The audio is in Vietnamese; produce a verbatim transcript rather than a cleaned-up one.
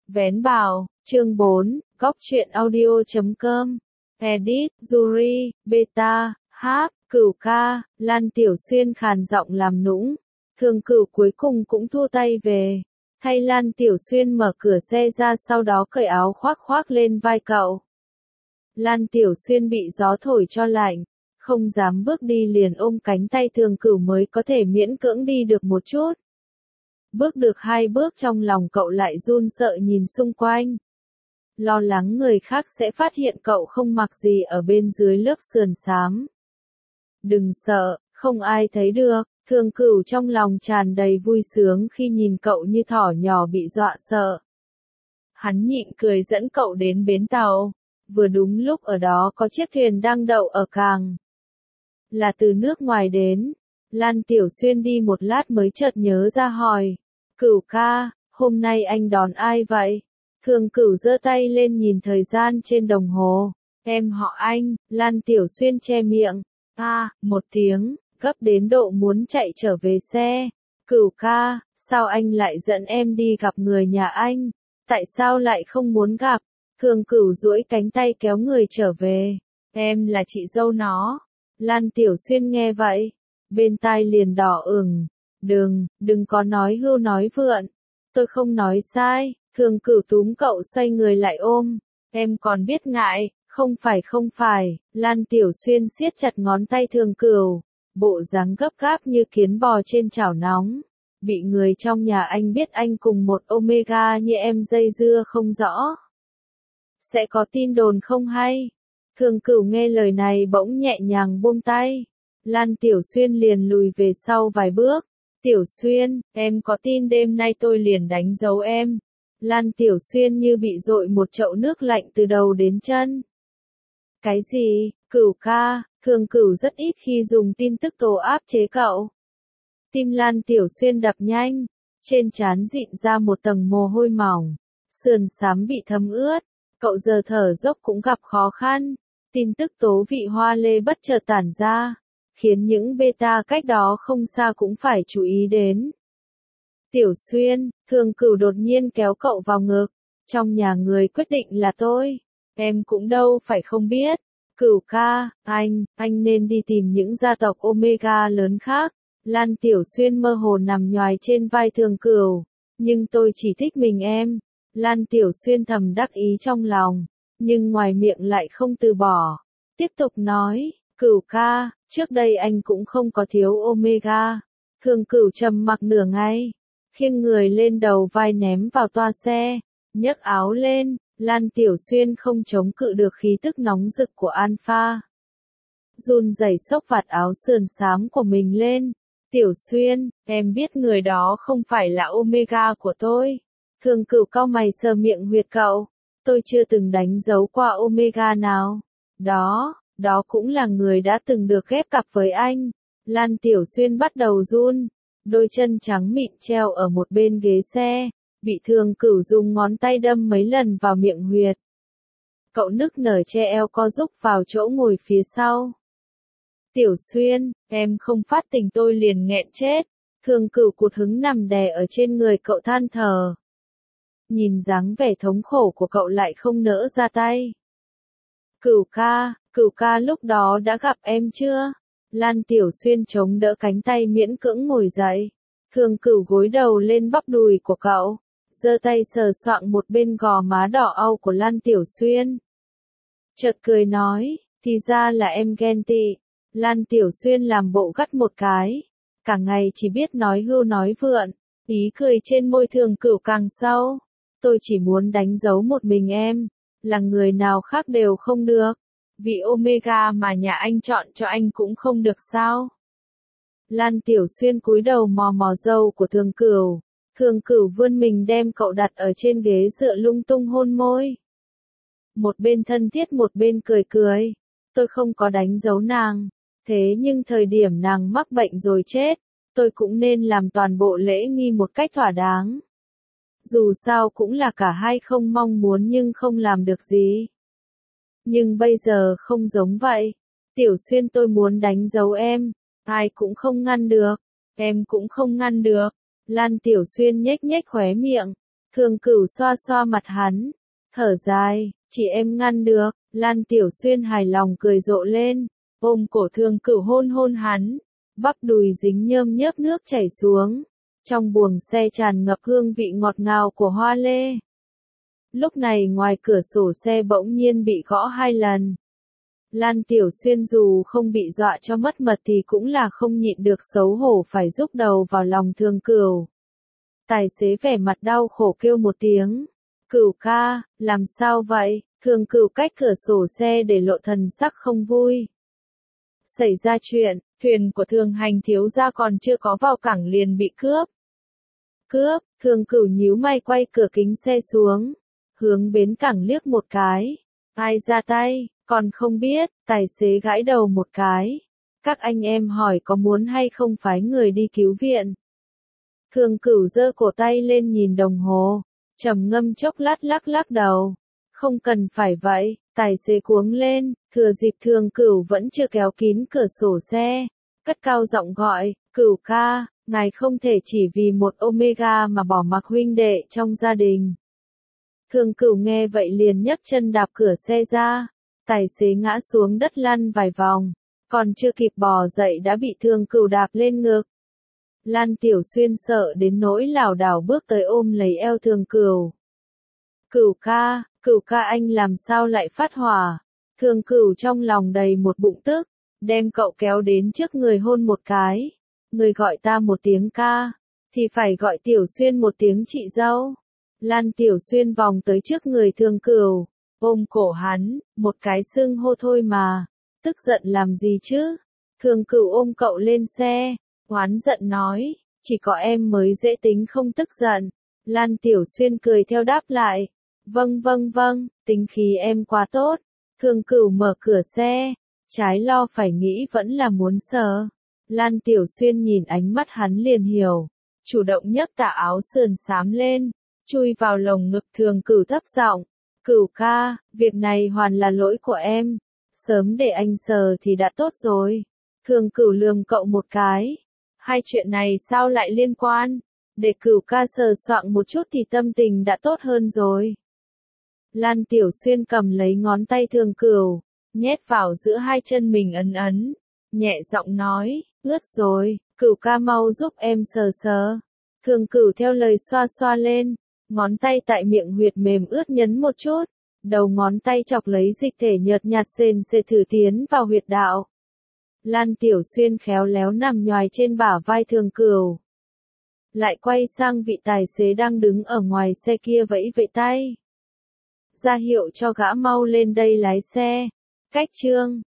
Vén bào, chương bốn, góc truyện audio chấm com, edit, Yuri, beta, hát, Cửu ca, Lan Tiểu Xuyên khàn giọng làm nũng. Thường Cửu cuối cùng cũng thua tay về, thay Lan Tiểu Xuyên mở cửa xe ra, sau đó cởi áo khoác khoác lên vai cậu. Lan Tiểu Xuyên bị gió thổi cho lạnh, không dám bước đi, liền ôm cánh tay Thường Cửu mới có thể miễn cưỡng đi được một chút. Bước được hai bước trong lòng cậu lại run sợ nhìn xung quanh. Lo lắng người khác sẽ phát hiện cậu không mặc gì ở bên dưới lớp sườn xám. Đừng sợ, không ai thấy được. Thường Cửu trong lòng tràn đầy vui sướng khi nhìn cậu như thỏ nhỏ bị dọa sợ. Hắn nhịn cười dẫn cậu đến bến tàu. Vừa đúng lúc ở đó có chiếc thuyền đang đậu ở cảng. Là từ nước ngoài đến. Lan Tiểu Xuyên đi một lát mới chợt nhớ ra hỏi. Cửu ca, hôm nay anh đón ai vậy? Thường Cửu giơ tay lên nhìn thời gian trên đồng hồ. Em họ Anh. Lan Tiểu Xuyên che miệng. A, à, một tiếng, gấp đến độ muốn chạy trở về xe. Cửu ca, sao anh lại dẫn em đi gặp người nhà anh? Tại sao lại không muốn gặp? Thường Cửu duỗi cánh tay kéo người trở về. Em là chị dâu nó. Lan Tiểu Xuyên nghe vậy, bên tai liền đỏ ửng. Đừng, đừng có nói hưu nói vượn. Tôi không nói sai. Thường Cửu túm cậu xoay người lại ôm. Em còn biết ngại, không phải không phải. Lan Tiểu Xuyên siết chặt ngón tay Thường Cửu, bộ dáng gấp gáp như kiến bò trên chảo nóng. Bị người trong nhà anh biết anh cùng một Omega như em dây dưa không rõ. Sẽ có tin đồn không hay? Thường Cửu nghe lời này bỗng nhẹ nhàng buông tay. Lan Tiểu Xuyên liền lùi về sau vài bước. Tiểu Xuyên, em có tin đêm nay tôi liền đánh dấu em? Lan Tiểu Xuyên như bị dội một chậu nước lạnh từ đầu đến chân. Cái gì? Cửu ca, Thường Cửu rất ít khi dùng tin tức tố áp chế cậu. Tim Lan Tiểu Xuyên đập nhanh, trên trán dịn ra một tầng mồ hôi mỏng, sườn xám bị thấm ướt, cậu giờ thở dốc cũng gặp khó khăn. Tin tức tố vị hoa lê bất chợt tản ra, khiến những beta cách đó không xa cũng phải chú ý đến. Tiểu Xuyên, Thường Cửu đột nhiên kéo cậu vào ngực. Trong nhà người quyết định là tôi. Em cũng đâu phải không biết. Cửu ca, anh, anh nên đi tìm những gia tộc Omega lớn khác. Lan Tiểu Xuyên mơ hồ nằm nhoài trên vai Thường Cửu. Nhưng tôi chỉ thích mình em. Lan Tiểu Xuyên thầm đắc ý trong lòng, nhưng ngoài miệng lại không từ bỏ. Tiếp tục nói, Cửu ca, trước đây anh cũng không có thiếu Omega. Thường Cửu trầm mặc nửa ngày, khiêng người lên đầu vai ném vào toa xe, nhấc áo lên. Lan Tiểu Xuyên không chống cự được khí tức nóng rực của Alpha. Run rẩy xốc vạt áo sườn xám của mình lên. Tiểu Xuyên, em biết người đó không phải là Omega của tôi. Thường Cửu cau mày sờ miệng huyệt cậu. Tôi chưa từng đánh dấu qua Omega nào. Đó, đó cũng là người đã từng được ghép cặp với anh. Lan Tiểu Xuyên bắt đầu run. Đôi chân trắng mịn treo ở một bên ghế xe, bị Thường Cửu dùng ngón tay đâm mấy lần vào miệng huyệt. Cậu nức nở che eo co rúc vào chỗ ngồi phía sau. Tiểu Xuyên, em không phát tình tôi liền nghẹn chết. Thường Cửu cụt hứng nằm đè ở trên người cậu than thở. Nhìn dáng vẻ thống khổ của cậu lại không nỡ ra tay. Cửu ca, Cửu ca lúc đó đã gặp em chưa? Lan Tiểu Xuyên chống đỡ cánh tay miễn cưỡng ngồi dậy. Thường Cửu gối đầu lên bắp đùi của cậu, giơ tay sờ soạng một bên gò má đỏ au của Lan Tiểu Xuyên. Chợt cười nói, thì ra là em ghen tị. Lan Tiểu Xuyên làm bộ gắt một cái, cả ngày chỉ biết nói hưu nói vượn, ý cười trên môi Thường Cửu càng sâu. Tôi chỉ muốn đánh dấu một mình em, là người nào khác đều không được. Vị Omega mà nhà anh chọn cho anh cũng không được sao? Lan Tiểu Xuyên cúi đầu mò mò râu của Thường Cửu. Thường Cửu vươn mình đem cậu đặt ở trên ghế dựa lung tung hôn môi. Một bên thân thiết một bên cười cười. Tôi không có đánh dấu nàng. Thế nhưng thời điểm nàng mắc bệnh rồi chết, tôi cũng nên làm toàn bộ lễ nghi một cách thỏa đáng. Dù sao cũng là cả hai không mong muốn nhưng không làm được gì. Nhưng bây giờ không giống vậy. Tiểu Xuyên, tôi muốn đánh dấu em. Ai cũng không ngăn được. Em cũng không ngăn được. Lan Tiểu Xuyên nhếch nhếch khóe miệng. Thường Cửu xoa xoa mặt hắn, thở dài, chỉ em ngăn được. Lan Tiểu Xuyên hài lòng cười rộ lên, ôm cổ Thường Cửu hôn hôn hắn, bắp đùi dính nhơm nhớp nước chảy xuống. Trong buồng xe tràn ngập hương vị ngọt ngào của hoa lê. Lúc này ngoài cửa sổ xe bỗng nhiên bị gõ hai lần. Lan Tiểu Xuyên dù không bị dọa cho mất mật thì cũng là không nhịn được xấu hổ phải rúc đầu vào lòng Thường Cửu. Tài xế vẻ mặt đau khổ kêu một tiếng. Cửu ca, làm sao vậy? Thường Cửu cách cửa sổ xe để lộ thần sắc không vui. Xảy ra chuyện, thuyền của Thường Hành thiếu gia còn chưa có vào cảng liền bị cướp. Cướp, Thường Cửu nhíu mày quay cửa kính xe xuống, hướng bến cảng liếc một cái. Ai ra tay, còn không biết, tài xế gãi đầu một cái. Các anh em hỏi có muốn hay không phái người đi cứu viện. Thường Cửu giơ cổ tay lên nhìn đồng hồ, trầm ngâm chốc lát lắc lắc đầu. Không cần phải vậy, tài xế cuống lên, thừa dịp Thường Cửu vẫn chưa kéo kín cửa sổ xe, cất cao giọng gọi, Cửu ca, ngài không thể chỉ vì một Omega mà bỏ mặc huynh đệ trong gia đình. Thường Cửu nghe vậy liền nhấc chân đạp cửa xe ra, tài xế ngã xuống đất lăn vài vòng, còn chưa kịp bò dậy đã bị Thường Cửu đạp lên ngực. Lan Tiểu Xuyên sợ đến nỗi lảo đảo bước tới ôm lấy eo Thường Cửu. Cửu ca, Cửu ca anh làm sao lại phát hỏa? Thường Cửu trong lòng đầy một bụng tức, đem cậu kéo đến trước người hôn một cái. Người gọi ta một tiếng ca, thì phải gọi Tiểu Xuyên một tiếng chị dâu. Lan Tiểu Xuyên vòng tới trước người Thường Cửu, ôm cổ hắn, một cái xưng hô thôi mà, tức giận làm gì chứ? Thường Cửu ôm cậu lên xe, oán giận nói, chỉ có em mới dễ tính không tức giận. Lan Tiểu Xuyên cười theo đáp lại, vâng vâng vâng, tính khí em quá tốt. Thường Cửu mở cửa xe, trái lo phải nghĩ vẫn là muốn sờ. Lan Tiểu Xuyên nhìn ánh mắt hắn liền hiểu, chủ động nhấc tà áo sườn xám lên, chui vào lồng ngực Thường Cửu thấp giọng, Cửu ca, việc này hoàn là lỗi của em, sớm để anh sờ thì đã tốt rồi. Thường Cửu lườm cậu một cái, hai chuyện này sao lại liên quan, để Cửu ca sờ soạng một chút thì tâm tình đã tốt hơn rồi. Lan Tiểu Xuyên cầm lấy ngón tay Thường Cửu, nhét vào giữa hai chân mình ấn ấn, nhẹ giọng nói, ướt rồi, Cửu ca mau giúp em sờ sờ. Thường Cửu theo lời xoa xoa lên, ngón tay tại miệng huyệt mềm ướt nhấn một chút, đầu ngón tay chọc lấy dịch thể nhợt nhạt sền sệt thử tiến vào huyệt đạo. Lan Tiểu Xuyên khéo léo nằm nhoài trên bả vai Thường Cửu. Lại quay sang vị tài xế đang đứng ở ngoài xe kia vẫy vẫy tay. Ra hiệu cho gã mau lên đây lái xe. Cách chương